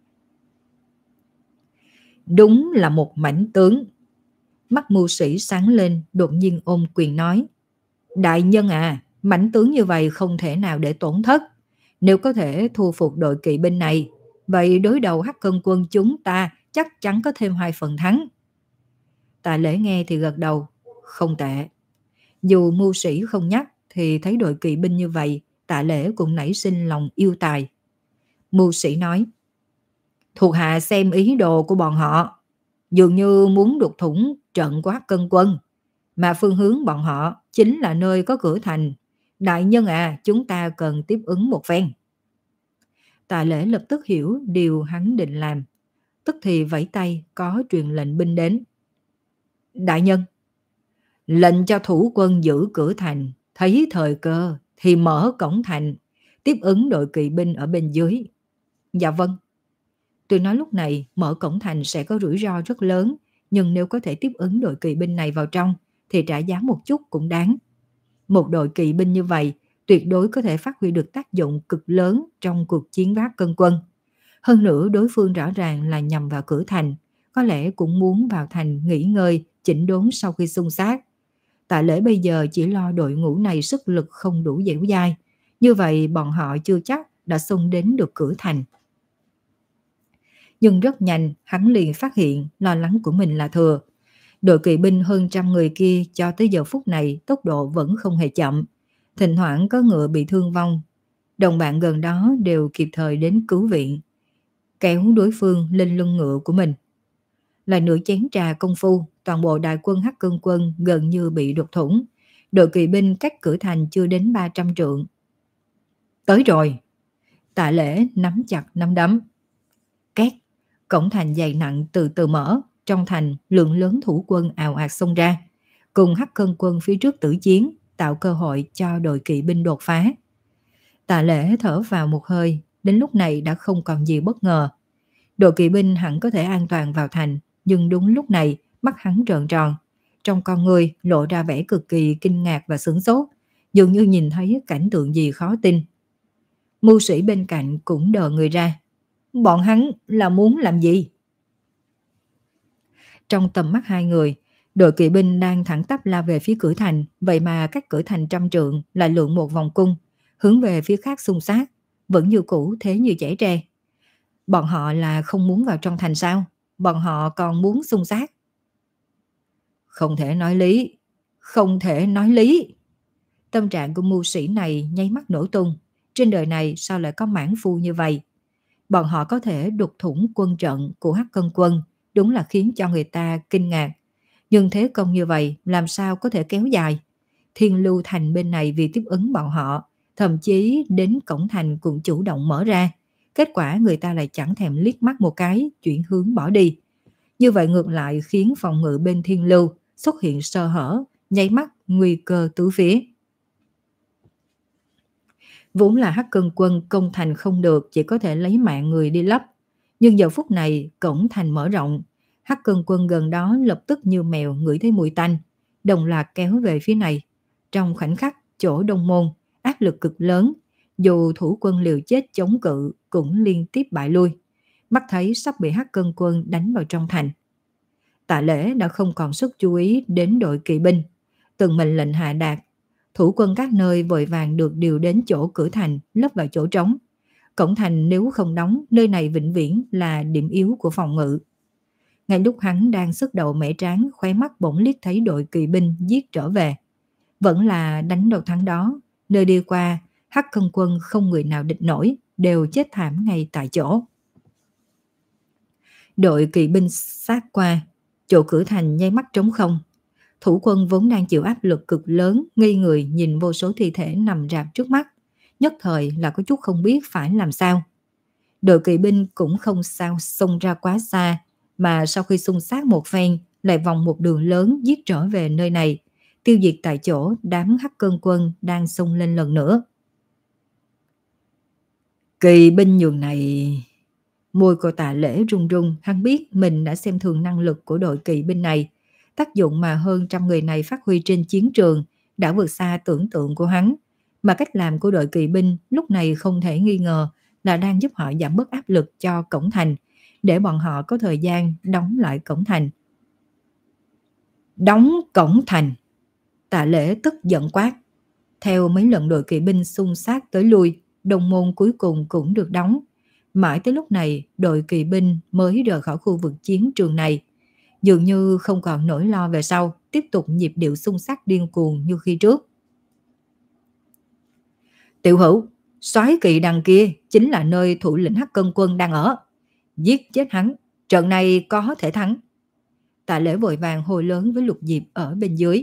Đúng là một mãnh tướng. Mắt mưu sĩ sáng lên, đột nhiên ôm quyền nói: Đại nhân à, mãnh tướng như vậy không thể nào để tổn thất. Nếu có thể thu phục đội kỵ binh này, vậy đối đầu Hắc Cân quân chúng ta chắc chắn có thêm hai phần thắng. Tạ Lễ nghe thì gật đầu: Không tệ. Dù mưu sĩ không nhắc thì thấy đội kỵ binh như vậy, Tạ Lễ cũng nảy sinh lòng yêu tài. Mưu sĩ nói: Thuộc hạ xem ý đồ của bọn họ, dường như muốn đục thủng trận của Hắc Cân quân, mà phương hướng bọn họ chính là nơi có cửa thành. Đại nhân à, chúng ta cần tiếp ứng một phen. Tạ Lễ lập tức hiểu điều hắn định làm, tức thì vẫy tay có truyền lệnh binh đến. Đại nhân, lệnh cho thủ quân giữ cửa thành, thấy thời cơ thì mở cổng thành, tiếp ứng đội kỵ binh ở bên dưới. Dạ vâng. Tôi nói lúc này mở cổng thành sẽ có rủi ro rất lớn, nhưng nếu có thể tiếp ứng đội kỵ binh này vào trong thì trả giá một chút cũng đáng. Một đội kỵ binh như vậy tuyệt đối có thể phát huy được tác dụng cực lớn trong cuộc chiến với Hắc Cân quân. Hơn nữa đối phương rõ ràng là nhằm vào cửa thành, có lẽ cũng muốn vào thành nghỉ ngơi, chỉnh đốn sau khi xung sát. Tạ Lễ bây giờ chỉ lo đội ngũ này sức lực không đủ dẻo dai, như vậy bọn họ chưa chắc đã xông đến được cửa thành. Nhưng rất nhanh hắn liền phát hiện lo lắng của mình là thừa. Đội kỵ binh hơn trăm người kia cho tới giờ phút này tốc độ vẫn không hề chậm, thỉnh thoảng có ngựa bị thương vong. Đồng bạn gần đó đều kịp thời đến cứu viện, kéo đối phương lên lưng ngựa của mình. Lại nửa chén trà công phu, toàn bộ đại quân Hắc Cân quân gần như bị đột thủng. Đội kỵ binh cách cửa thành chưa đến ba trăm trượng. Tới rồi. Tạ Lễ nắm chặt nắm đấm. Két, cổng thành dày nặng từ từ mở. Trong thành, lượng lớn thủ quân ào ạt xông ra, cùng Hắc Cân quân phía trước tử chiến, tạo cơ hội cho đội kỵ binh đột phá. Tạ Lễ thở vào một hơi, đến lúc này đã không còn gì bất ngờ. Đội kỵ binh hẳn có thể an toàn vào thành, nhưng đúng lúc này mắt hắn trợn tròn, trong con người lộ ra vẻ cực kỳ kinh ngạc và sửng sốt, dường như nhìn thấy cảnh tượng gì khó tin. Mưu sĩ bên cạnh cũng đờ người ra. Bọn hắn là muốn làm gì? Trong tầm mắt hai người, đội kỵ binh đang thẳng tắp lao về phía cửa thành, vậy mà cách cửa thành trăm trượng lại lượn một vòng cung, hướng về phía khác xung sát, vẫn như cũ thế như chảy tre. Bọn họ là không muốn vào trong thành sao? Bọn họ còn muốn xung sát? Không thể nói lý, không thể nói lý. Tâm trạng của mưu sĩ này nháy mắt nổ tung. Trên đời này sao lại có mãn phu như vậy? Bọn họ có thể đục thủng quân trận của Hắc Cân quân, đúng là khiến cho người ta kinh ngạc. Nhưng thế công như vậy làm sao có thể kéo dài? Thiên Lưu Thành bên này vì tiếp ứng bọn họ, thậm chí đến cổng thành cũng chủ động mở ra. Kết quả người ta lại chẳng thèm liếc mắt một cái, chuyển hướng bỏ đi. Như vậy ngược lại khiến phòng ngự bên Thiên Lưu xuất hiện sơ hở, nháy mắt nguy cơ tứ phía. Vốn là Hắc Cân quân công thành không được, chỉ có thể lấy mạng người đi lấp. Nhưng giờ phút này cổng thành mở rộng, Hắc Cân quân gần đó lập tức như mèo ngửi thấy mùi tanh, đồng loạt kéo về phía này. Trong khoảnh khắc chỗ đông môn, áp lực cực lớn, dù thủ quân liều chết chống cự cũng liên tiếp bại lui. Mắt thấy sắp bị Hắc Cân quân đánh vào trong thành. Tạ Lễ đã không còn sức chú ý đến đội kỵ binh. Từng mệnh lệnh hạ đạt, thủ quân các nơi vội vàng được điều đến chỗ cửa thành, lấp vào chỗ trống. Cổng thành nếu không đóng, nơi này vĩnh viễn là điểm yếu của phòng ngự. Ngay lúc hắn đang sức đầu mẻ trán, khóe mắt bỗng liếc thấy đội kỵ binh giết trở về. Vẫn là đánh đầu thắng đó, nơi đi qua, Hắc Cân quân không người nào địch nổi, đều chết thảm ngay tại chỗ. Đội kỵ binh sát qua, chỗ cửa thành nháy mắt trống không. Thủ quân vốn đang chịu áp lực cực lớn, ngây người nhìn vô số thi thể nằm rạp trước mắt, nhất thời là có chút không biết phải làm sao. Đội kỵ binh cũng không sao xông ra quá xa, mà sau khi xung sát một phen lại vòng một đường lớn giết trở về nơi này, tiêu diệt tại chỗ đám Hắc Cân quân đang xông lên lần nữa. Kỳ binh nhường này... Môi của Tạ Lễ run run, hắn biết mình đã xem thường năng lực của đội kỵ binh này. Tác dụng mà hơn trăm người này phát huy trên chiến trường đã vượt xa tưởng tượng của hắn. Mà cách làm của đội kỵ binh lúc này không thể nghi ngờ là đang giúp họ giảm bớt áp lực cho cổng thành, để bọn họ có thời gian đóng lại cổng thành. Đóng cổng thành! Tạ Lễ tức giận quát. Theo mấy lần đội kỵ binh xung sát tới lui, đồng môn cuối cùng cũng được đóng. Mãi tới lúc này, đội kỵ binh mới rời khỏi khu vực chiến trường này. Dường như không còn nỗi lo về sau, tiếp tục nhịp điệu xung sát điên cuồng như khi trước. Tiểu Hữu, soái kỵ đằng kia chính là nơi thủ lĩnh Hắc Cân quân đang ở. Giết chết hắn, trận này có thể thắng. Tạ Lễ vội vàng hô lớn với Lục Diệp ở bên dưới.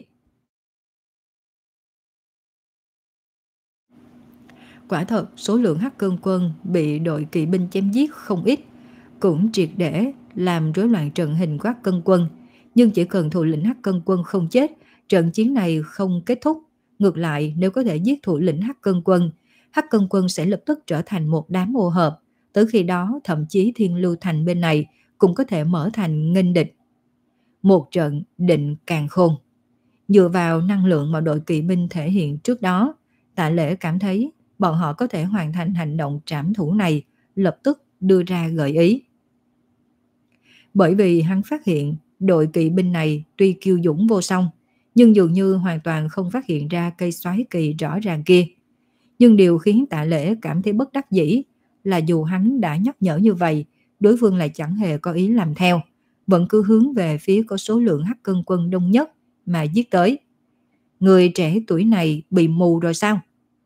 Quả thật, số lượng Hắc Cân quân bị đội kỵ binh chém giết không ít, cũng triệt để làm rối loạn trận hình của Hắc Cân quân. Nhưng chỉ cần thủ lĩnh Hắc Cân quân không chết, trận chiến này không kết thúc. Ngược lại, nếu có thể giết thủ lĩnh Hắc Cân quân, Hắc Cân quân sẽ lập tức trở thành một đám ô hợp. Tới khi đó, thậm chí Thiên Lưu Thành bên này cũng có thể mở thành nghênh địch. Một trận định càn khôn. Dựa vào năng lượng mà đội kỵ binh thể hiện trước đó, Tạ Lễ cảm thấy bọn họ có thể hoàn thành hành động trảm thủ này, lập tức đưa ra gợi ý. Bởi vì hắn phát hiện đội kỵ binh này tuy kiêu dũng vô song, nhưng dường như hoàn toàn không phát hiện ra cây xoáy kỳ rõ ràng kia. Nhưng điều khiến Tạ Lễ cảm thấy bất đắc dĩ là dù hắn đã nhắc nhở như vậy, đối phương lại chẳng hề có ý làm theo, vẫn cứ hướng về phía có số lượng Hắc Cân quân đông nhất mà giết tới. Người trẻ tuổi này bị mù rồi sao?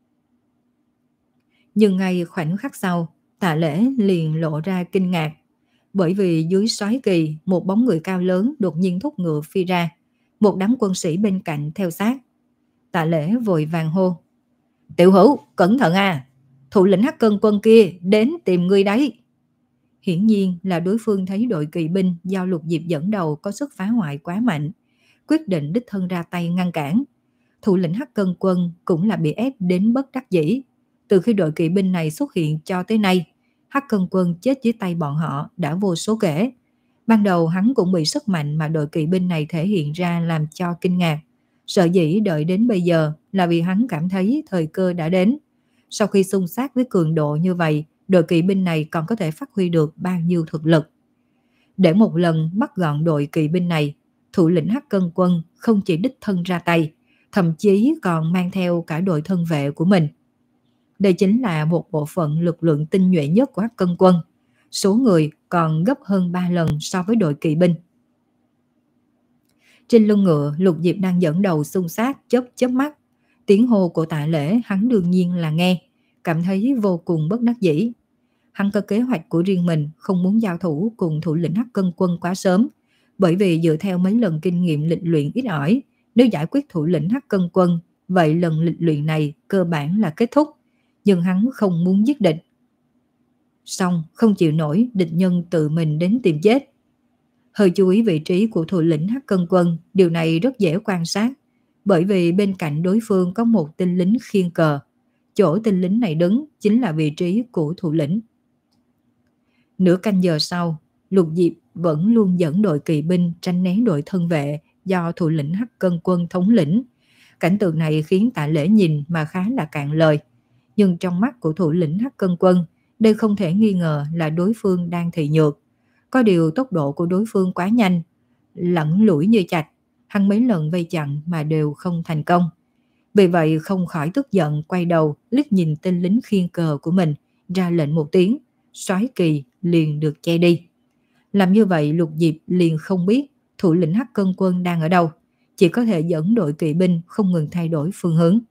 Nhưng ngay khoảnh khắc sau, Tạ Lễ liền lộ ra kinh ngạc, bởi vì dưới soái kỳ một bóng người cao lớn đột nhiên thúc ngựa phi ra, một đám quân sĩ bên cạnh theo sát. Tạ Lễ vội vàng hô: Tiểu Hữu, cẩn thận à, thủ lĩnh Hắc Cân quân kia đến tìm ngươi đấy. Hiển nhiên là đối phương thấy đội kỵ binh do Lục Diệp dẫn đầu có sức phá hoại quá mạnh, quyết định đích thân ra tay ngăn cản. Thủ lĩnh Hắc Cân quân cũng là bị ép đến bất đắc dĩ. Từ khi đội kỵ binh này xuất hiện cho tới nay, Hắc Cân quân chết dưới tay bọn họ đã vô số kể. Ban đầu hắn cũng bị sức mạnh mà đội kỵ binh này thể hiện ra làm cho kinh ngạc. Sợ dĩ đợi đến bây giờ là vì hắn cảm thấy thời cơ đã đến. Sau khi xung sát với cường độ như vậy, đội kỵ binh này còn có thể phát huy được bao nhiêu thực lực. Để một lần bắt gọn đội kỵ binh này, thủ lĩnh Hắc Cân quân không chỉ đích thân ra tay, thậm chí còn mang theo cả đội thân vệ của mình. Đây chính là một bộ phận lực lượng tinh nhuệ nhất của Hắc Cân quân. Số người còn gấp hơn ba lần so với đội kỵ binh. Trên lưng ngựa, Lục Diệp đang dẫn đầu xung sát, chớp chớp mắt. Tiếng hô của Tạ Lễ hắn đương nhiên là nghe, cảm thấy vô cùng bất đắc dĩ. Hắn có kế hoạch của riêng mình, không muốn giao thủ cùng thủ lĩnh Hắc Cân quân quá sớm, bởi vì dựa theo mấy lần kinh nghiệm lịch luyện ít ỏi, nếu giải quyết thủ lĩnh Hắc Cân quân, vậy lần lịch luyện này cơ bản là kết thúc. Nhưng hắn không muốn giết địch. Xong không chịu nổi địch nhân tự mình đến tìm chết. Hơi chú ý vị trí của thủ lĩnh Hắc Cân quân, điều này rất dễ quan sát, bởi vì bên cạnh đối phương có một tinh lính khiêng cờ. Chỗ tinh lính này đứng chính là vị trí của thủ lĩnh. Nửa canh giờ sau, Lục Diệp vẫn luôn dẫn đội kỵ binh tránh né đội thân vệ do thủ lĩnh Hắc Cân quân thống lĩnh. Cảnh tượng này khiến Tạ Lễ nhìn mà khá là cạn lời. Nhưng trong mắt của thủ lĩnh Hắc Cân quân, đây không thể nghi ngờ là đối phương đang thị nhược. Có điều tốc độ của đối phương quá nhanh, lẫn lủi như chạch, hắn mấy lần vây chặn mà đều không thành công. Vì vậy không khỏi tức giận quay đầu liếc nhìn tên lính khiêng cờ của mình, ra lệnh một tiếng, soái kỳ liền được che đi. Làm như vậy Lục Diệp liền không biết thủ lĩnh Hắc Cân quân đang ở đâu, chỉ có thể dẫn đội kỵ binh không ngừng thay đổi phương hướng.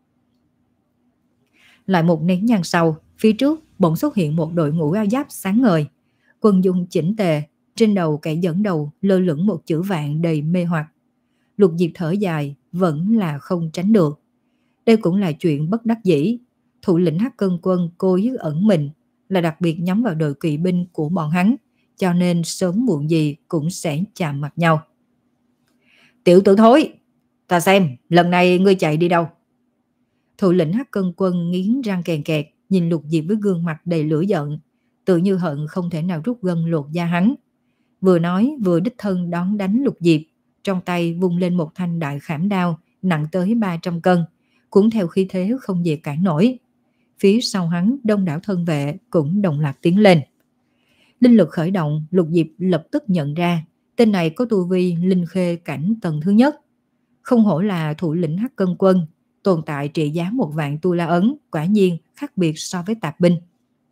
Lại một nén nhang sau, phía trước bỗng xuất hiện một đội ngũ áo giáp sáng ngời, quân dung chỉnh tề, trên đầu kẻ dẫn đầu lơ lửng một chữ vạn đầy mê hoặc. Lục Diệp thở dài, vẫn là không tránh được. Đây cũng là chuyện bất đắc dĩ. Thủ lĩnh Hắc Cân quân cố ý ẩn mình, là đặc biệt nhắm vào đội kỵ binh của bọn hắn, cho nên sớm muộn gì cũng sẽ chạm mặt nhau. Tiểu tử thối, Ta xem, lần này ngươi chạy đi đâu? Thủ lĩnh Hắc Cân Quân nghiến răng kèn kẹt, nhìn Lục Diệp với gương mặt đầy lửa giận, tự như hận không thể nào rút gân lột da hắn. Vừa nói vừa đích thân đón đánh Lục Diệp, trong tay vung lên một thanh đại khảm đao nặng tới ba trăm cân, cũng theo khí thế không gì cản nổi. Phía sau hắn đông đảo thân vệ cũng đồng loạt tiến lên. Linh lực khởi động, Lục Diệp lập tức nhận ra tên này có tu vi linh khê cảnh tầng thứ nhất. Không hổ là thủ lĩnh Hắc Cân Quân, tồn tại trị giá một vạn tu la ấn, quả nhiên khác biệt so với tạp binh.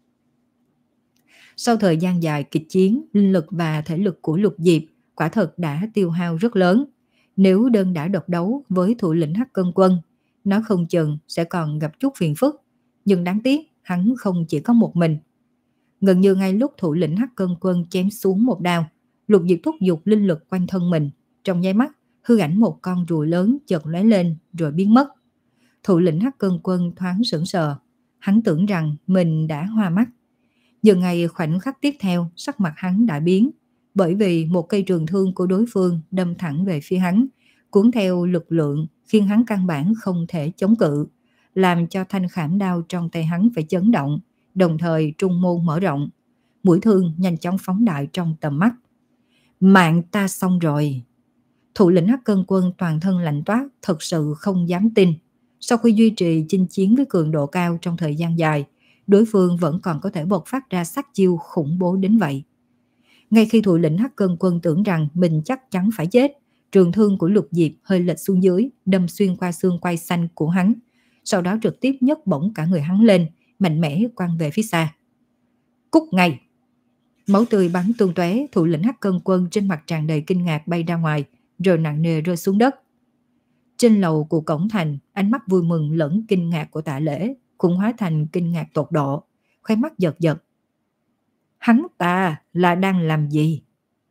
Sau thời gian dài kịch chiến, linh lực và thể lực của Lục Diệp quả thật đã tiêu hao rất lớn. Nếu đơn đã độc đấu với thủ lĩnh Hắc Cân Quân, nó không chừng sẽ còn gặp chút phiền phức. Nhưng đáng tiếc, hắn không chỉ có một mình. Gần như ngay lúc thủ lĩnh Hắc Cân Quân chém xuống một đao, Lục Diệp thúc giục linh lực quanh thân mình. Trong nháy mắt, hư ảnh một con rùa lớn chợt lóe lên rồi biến mất. Thủ lĩnh Hắc Cân Quân thoáng sững sờ, hắn tưởng rằng mình đã hoa mắt. Giờ ngay khoảnh khắc tiếp theo, sắc mặt hắn đã biến, bởi vì một cây trường thương của đối phương đâm thẳng về phía hắn, cuốn theo lực lượng khiến hắn căn bản không thể chống cự, làm cho thanh khảm đao trong tay hắn phải chấn động, đồng thời trung môn mở rộng. Mũi thương nhanh chóng phóng đại trong tầm mắt. Mạng ta xong rồi. Thủ lĩnh Hắc Cân Quân toàn thân lạnh toát, thật sự không dám tin. Sau khi duy trì chinh chiến với cường độ cao trong thời gian dài, đối phương vẫn còn có thể bộc phát ra sát chiêu khủng bố đến vậy. Ngay khi thủ lĩnh Hắc Cân Quân tưởng rằng mình chắc chắn phải chết, trường thương của Lục Diệp hơi lệch xuống dưới, đâm xuyên qua xương quai xanh của hắn, sau đó trực tiếp nhấc bổng cả người hắn lên, mạnh mẽ quăng về phía xa. Cút ngay! Máu tươi bắn tung tóe, thủ lĩnh Hắc Cân Quân trên mặt tràn đầy kinh ngạc bay ra ngoài, rồi nặng nề rơi xuống đất. Trên lầu của cổng thành, ánh mắt vui mừng lẫn kinh ngạc của Tạ Lễ cũng hóa thành kinh ngạc tột độ, khóe mắt giật giật. Hắn ta là đang làm gì?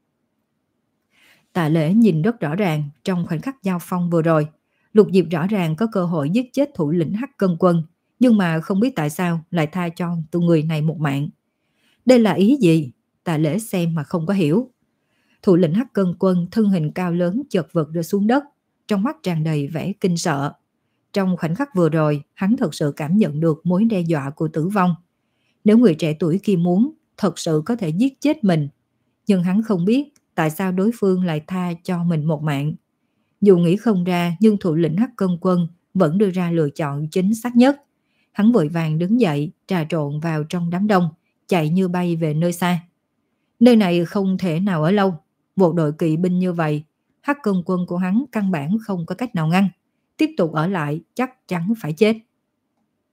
Tạ Lễ nhìn rất rõ ràng, trong khoảnh khắc giao phong vừa rồi, Lục Diệp rõ ràng có cơ hội giết chết thủ lĩnh Hắc Cân Quân, nhưng mà không biết tại sao lại tha cho tụi người này một mạng. Đây là ý gì? Tạ Lễ xem mà không có hiểu. Thủ lĩnh Hắc Cân Quân thân hình cao lớn chợt vật rơi xuống đất, trong mắt tràn đầy vẻ kinh sợ. Trong khoảnh khắc vừa rồi, hắn thật sự cảm nhận được mối đe dọa của tử vong. Nếu người trẻ tuổi kia muốn, thật sự có thể giết chết mình. Nhưng hắn không biết tại sao đối phương lại tha cho mình một mạng. Dù nghĩ không ra, nhưng thủ lĩnh Hắc Cân Quân vẫn đưa ra lựa chọn chính xác nhất. Hắn vội vàng đứng dậy, trà trộn vào trong đám đông, chạy như bay về nơi xa. Nơi này không thể nào ở lâu. Một đội kỵ binh như vậy, Hắc Cân Quân của hắn căn bản không có cách nào ngăn. Tiếp tục ở lại chắc chắn phải chết.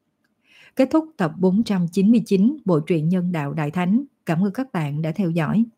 Kết thúc tập bốn trăm chín mươi chín bộ truyện Nhân Đạo Đại Thánh. Cảm ơn các bạn đã theo dõi.